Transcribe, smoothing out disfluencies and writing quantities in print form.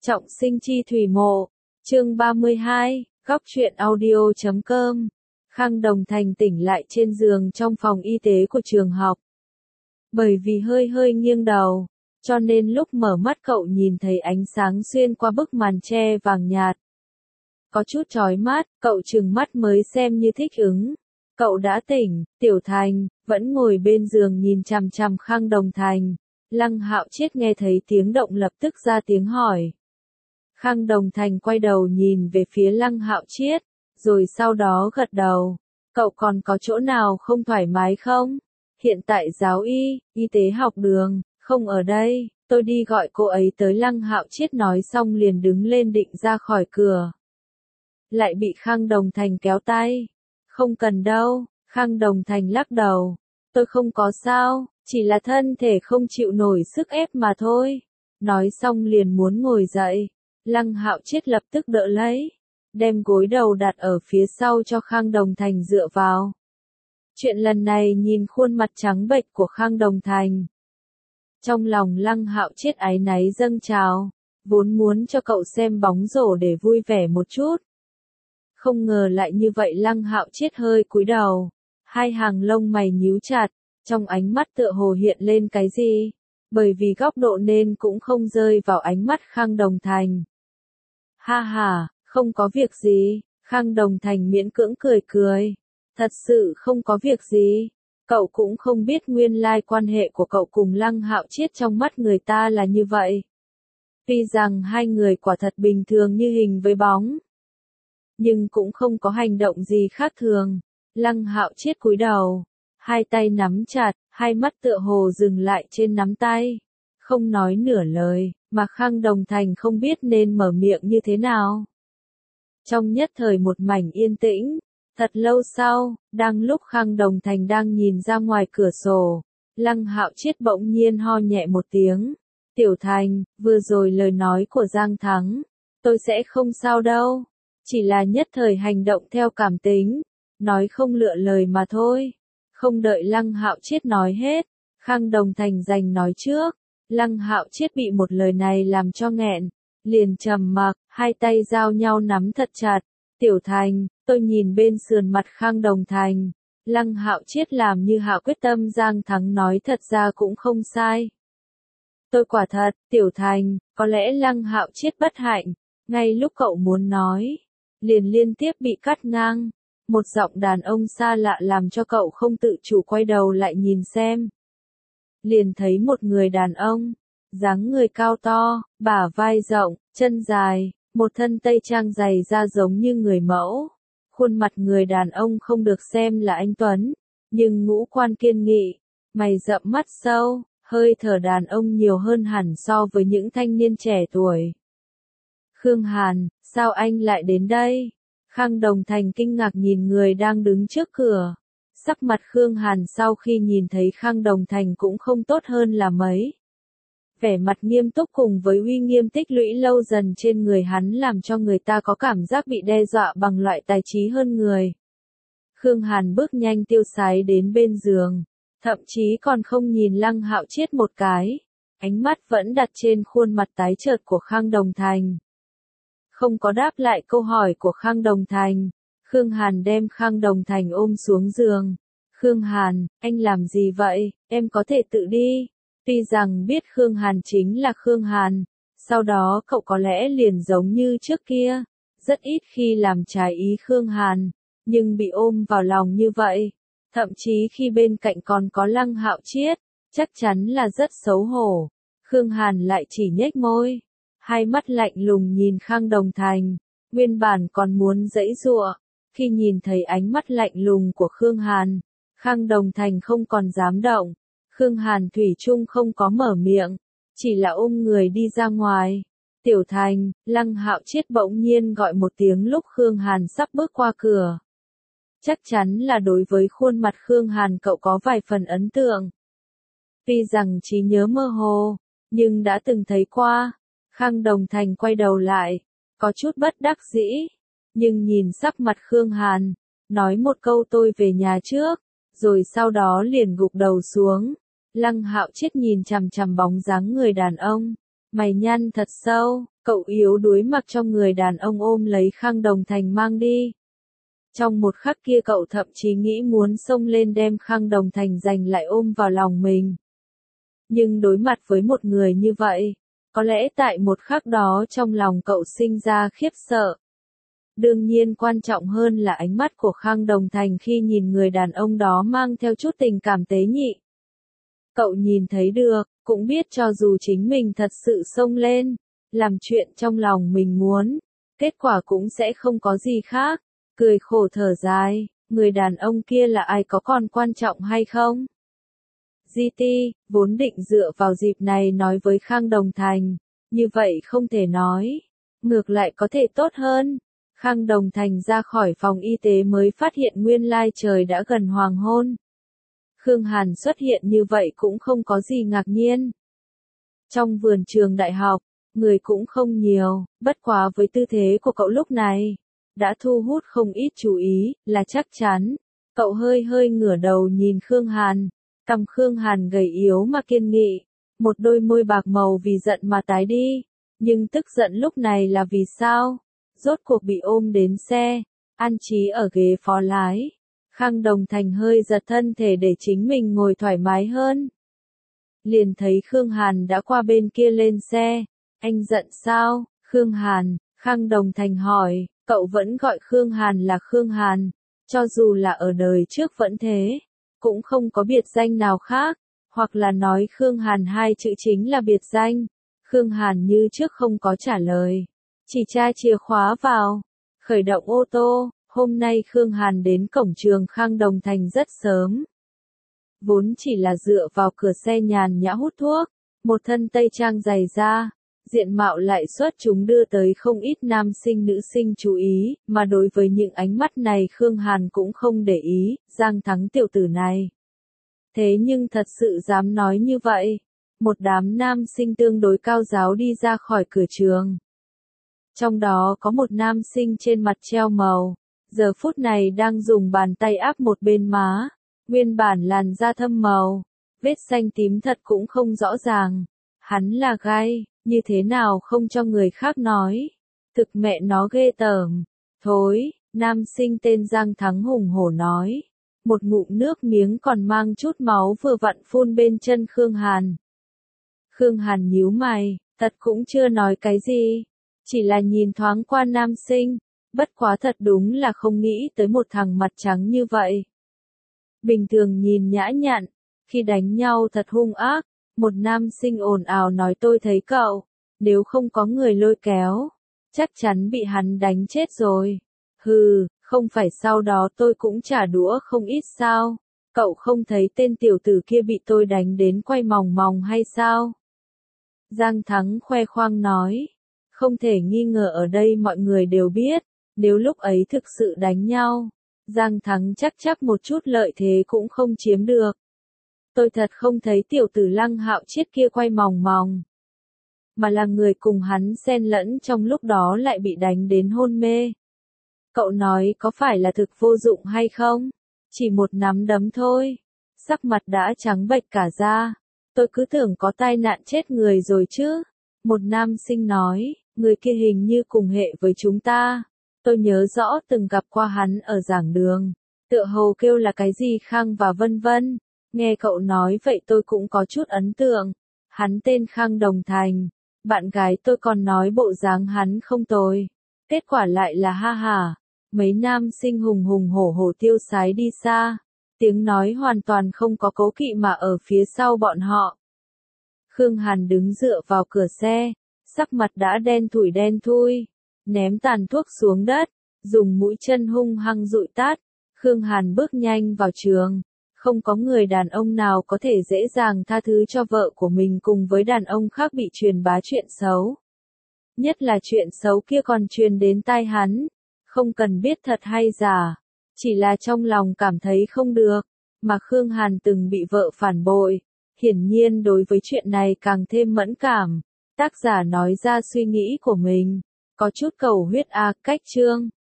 Trọng sinh chi thủy mộ, chương 32, góc truyện audio.com. Khang Đồng Thành tỉnh lại trên giường trong phòng y tế của trường học. Bởi vì hơi nghiêng đầu, cho nên lúc mở mắt cậu nhìn thấy ánh sáng xuyên qua bức màn che vàng nhạt. Có chút chói mắt, cậu trừng mắt mới xem như thích ứng. Cậu đã tỉnh, Tiểu Thành, vẫn ngồi bên giường nhìn chằm chằm Khang Đồng Thành. Lăng Hạo Chiết nghe thấy tiếng động lập tức ra tiếng hỏi. Khang Đồng Thành quay đầu nhìn về phía Lăng Hạo Chiết, rồi sau đó gật đầu. Cậu còn có chỗ nào không thoải mái không? Hiện tại giáo y tế học đường, không ở đây, tôi đi gọi cô ấy tới. Lăng Hạo Chiết nói xong liền đứng lên định ra khỏi cửa. Lại bị Khang Đồng Thành kéo tay. Không cần đâu, Khang Đồng Thành lắc đầu. Tôi không có sao, chỉ là thân thể không chịu nổi sức ép mà thôi. Nói xong liền muốn ngồi dậy. Lăng Hạo Chiết lập tức đỡ lấy, đem gối đầu đặt ở phía sau cho Khang Đồng Thành dựa vào. Chuyện lần này nhìn khuôn mặt trắng bệch của Khang Đồng Thành. Trong lòng Lăng Hạo Chiết áy náy dâng trào, vốn muốn cho cậu xem bóng rổ để vui vẻ một chút. Không ngờ lại như vậy. Lăng Hạo Chiết hơi cúi đầu, hai hàng lông mày nhíu chặt, trong ánh mắt tựa hồ hiện lên cái gì, bởi vì góc độ nên cũng không rơi vào ánh mắt Khang Đồng Thành. Ha ha, không có việc gì, Khang Đồng Thành miễn cưỡng cười. Thật sự không có việc gì, cậu cũng không biết nguyên lai quan hệ của cậu cùng Lăng Hạo Chiết trong mắt người ta là như vậy. Tuy rằng hai người quả thật bình thường như hình với bóng, nhưng cũng không có hành động gì khác thường. Lăng Hạo Chiết cúi đầu, hai tay nắm chặt, hai mắt tựa hồ dừng lại trên nắm tay, không nói nửa lời, mà Khang Đồng Thành không biết nên mở miệng như thế nào. Trong nhất thời một mảnh yên tĩnh, thật lâu sau, đang lúc Khang Đồng Thành đang nhìn ra ngoài cửa sổ, Lăng Hạo Chiết bỗng nhiên ho nhẹ một tiếng. Tiểu Thành, vừa rồi lời nói của Giang Thắng, tôi sẽ không sao đâu, chỉ là nhất thời hành động theo cảm tính, nói không lựa lời mà thôi. Không đợi Lăng Hạo Chiết nói hết, Khang Đồng Thành giành nói trước. Lăng Hạo Chiết bị một lời này làm cho nghẹn, liền trầm mặc, hai tay giao nhau nắm thật chặt. Tiểu Thành, tôi nhìn bên sườn mặt Khang Đồng Thành. Lăng Hạo Chiết làm như hạ quyết tâm. Giang Thắng nói thật ra cũng không sai. Tôi quả thật, Tiểu Thành, có lẽ Lăng Hạo Chiết bất hạnh, ngay lúc cậu muốn nói, liền liên tiếp bị cắt ngang. Một giọng đàn ông xa lạ làm cho cậu không tự chủ quay đầu lại nhìn xem. Liền thấy một người đàn ông, dáng người cao to, bả vai rộng, chân dài, một thân tây trang dày da giống như người mẫu. Khuôn mặt người đàn ông không được xem là anh tuấn, nhưng ngũ quan kiên nghị, mày rậm mắt sâu, hơi thở đàn ông nhiều hơn hẳn so với những thanh niên trẻ tuổi. Khương Hàn, sao anh lại đến đây? Khang Đồng Thành kinh ngạc nhìn người đang đứng trước cửa. Sắc mặt Khương Hàn sau khi nhìn thấy Khang Đồng Thành cũng không tốt hơn là mấy. Vẻ mặt nghiêm túc cùng với uy nghiêm tích lũy lâu dần trên người hắn làm cho người ta có cảm giác bị đe dọa bằng loại tài trí hơn người. Khương Hàn bước nhanh tiêu sái đến bên giường, thậm chí còn không nhìn Lăng Hạo Chiết một cái, ánh mắt vẫn đặt trên khuôn mặt tái nhợt của Khang Đồng Thành. Không có đáp lại câu hỏi của Khang Đồng Thành, Khương Hàn đem Khang Đồng Thành ôm xuống giường. Khương Hàn, anh làm gì vậy, em có thể tự đi. Tuy rằng biết Khương Hàn chính là Khương Hàn, sau đó cậu có lẽ liền giống như trước kia, rất ít khi làm trái ý Khương Hàn, nhưng bị ôm vào lòng như vậy, thậm chí khi bên cạnh còn có Lăng Hạo Chiết, chắc chắn là rất xấu hổ. Khương Hàn lại chỉ nhếch môi, hai mắt lạnh lùng nhìn Khang Đồng Thành, nguyên bản còn muốn giãy giụa, khi nhìn thấy ánh mắt lạnh lùng của Khương Hàn, Khang Đồng Thành không còn dám động. Khương Hàn thủy chung không có mở miệng, chỉ là ôm người đi ra ngoài. Tiểu Thành, Lăng Hạo Chiết bỗng nhiên gọi một tiếng lúc Khương Hàn sắp bước qua cửa. Chắc chắn là đối với khuôn mặt Khương Hàn cậu có vài phần ấn tượng. Tuy rằng trí nhớ mơ hồ, nhưng đã từng thấy qua. Khang Đồng Thành quay đầu lại, có chút bất đắc dĩ, nhưng nhìn sắc mặt Khương Hàn, nói một câu tôi về nhà trước, rồi sau đó liền gục đầu xuống. Lăng Hạo Chiết nhìn chằm chằm bóng dáng người đàn ông, mày nhăn thật sâu, Cậu yếu đuối mặc cho người đàn ông ôm lấy Khang Đồng Thành mang đi. Trong một khắc kia cậu thậm chí nghĩ muốn xông lên đem Khang Đồng Thành giành lại ôm vào lòng mình. Nhưng đối mặt với một người như vậy, có lẽ tại một khắc đó trong lòng cậu sinh ra khiếp sợ. Đương nhiên quan trọng hơn là ánh mắt của Khang Đồng Thành khi nhìn người đàn ông đó mang theo chút tình cảm tế nhị. Cậu nhìn thấy được, cũng biết cho dù chính mình thật sự xông lên, làm chuyện trong lòng mình muốn, kết quả cũng sẽ không có gì khác. Cười khổ thở dài, người đàn ông kia là ai có còn quan trọng hay không? GT, vốn định dựa vào dịp này nói với Khang Đồng Thành, như vậy không thể nói, ngược lại có thể tốt hơn. Khang Đồng Thành ra khỏi phòng y tế mới phát hiện nguyên lai trời đã gần hoàng hôn. Khương Hàn xuất hiện như vậy cũng không có gì ngạc nhiên. Trong vườn trường đại học, người cũng không nhiều, bất quá với tư thế của cậu lúc này, đã thu hút không ít chú ý, là chắc chắn. Cậu hơi hơi ngửa đầu nhìn Khương Hàn, cằm Khương Hàn gầy yếu mà kiên nghị, một đôi môi bạc màu vì giận mà tái đi, nhưng tức giận lúc này là vì sao? Rốt cuộc bị ôm đến xe, an trí ở ghế phó lái. Khang Đồng Thành hơi giật thân thể để chính mình ngồi thoải mái hơn. Liền thấy Khương Hàn đã qua bên kia lên xe. Anh giận sao? Khương Hàn, Khang Đồng Thành hỏi, cậu vẫn gọi Khương Hàn là Khương Hàn, cho dù là ở đời trước vẫn thế, cũng không có biệt danh nào khác, hoặc là nói Khương Hàn hai chữ chính là biệt danh. Khương Hàn như trước không có trả lời, chỉ tra chìa khóa vào, khởi động ô tô. Hôm nay Khương Hàn đến cổng trường Khang Đồng Thành rất sớm. Vốn chỉ là dựa vào cửa xe nhàn nhã hút thuốc, một thân tây trang dày da, diện mạo lại xuất chúng đưa tới không ít nam sinh nữ sinh chú ý, mà đối với những ánh mắt này Khương Hàn cũng không để ý, Giang Thắng tiểu tử này. Thế nhưng thật sự dám nói như vậy, một đám nam sinh tương đối cao giáo đi ra khỏi cửa trường. Trong đó có một nam sinh trên mặt treo màu, giờ phút này đang dùng bàn tay áp một bên má, nguyên bản làn da thâm màu, vết xanh tím thật cũng không rõ ràng. Hắn là gai, như thế nào không cho người khác nói. Thực mẹ nó ghê tởm. Thối, nam sinh tên Giang Thắng hùng hổ nói. Một ngụm nước miếng còn mang chút máu vừa vặn phun bên chân Khương Hàn. Khương Hàn nhíu mày, thật cũng chưa nói cái gì. Chỉ là nhìn thoáng qua nam sinh, bất quá thật đúng là không nghĩ tới một thằng mặt trắng như vậy. Bình thường nhìn nhã nhặn, khi đánh nhau thật hung ác, một nam sinh ồn ào nói tôi thấy cậu, nếu không có người lôi kéo, chắc chắn bị hắn đánh chết rồi. Hừ, không phải sau đó tôi cũng trả đũa không ít sao, cậu không thấy tên tiểu tử kia bị tôi đánh đến quay mòng mòng hay sao? Giang Thắng khoe khoang nói, không thể nghi ngờ ở đây mọi người đều biết, nếu lúc ấy thực sự đánh nhau, Giang Thắng chắc một chút lợi thế cũng không chiếm được. Tôi thật không thấy tiểu tử Lăng Hạo Chiết kia quay mòng mòng, mà là người cùng hắn xen lẫn trong lúc đó lại bị đánh đến hôn mê. Cậu nói có phải là thực vô dụng hay không? Chỉ một nắm đấm thôi, sắc mặt đã trắng bệch cả da. Tôi cứ tưởng có tai nạn chết người rồi chứ. Một nam sinh nói, người kia hình như cùng hệ với chúng ta. Tôi nhớ rõ từng gặp qua hắn ở giảng đường. Tựa hồ kêu là cái gì Khang và vân vân. Nghe cậu nói vậy tôi cũng có chút ấn tượng. Hắn tên Khang Đồng Thành. Bạn gái tôi còn nói bộ dáng hắn không tồi. Kết quả lại là ha ha. Mấy nam sinh hùng hùng hổ hổ tiêu sái đi xa. Tiếng nói hoàn toàn không có cố kỵ mà ở phía sau bọn họ. Khương Hàn đứng dựa vào cửa xe. Sắc mặt đã đen thui. Ném tàn thuốc xuống đất. Dùng mũi chân hung hăng dụi tát. Khương Hàn bước nhanh vào trường. Không có người đàn ông nào có thể dễ dàng tha thứ cho vợ của mình cùng với đàn ông khác bị truyền bá chuyện xấu. Nhất là chuyện xấu kia còn truyền đến tai hắn. Không cần biết thật hay giả. Chỉ là trong lòng cảm thấy không được. Mà Khương Hàn từng bị vợ phản bội. Hiển nhiên đối với chuyện này càng thêm mẫn cảm. Tác giả nói ra suy nghĩ của mình. Có chút cầu huyết cách chương.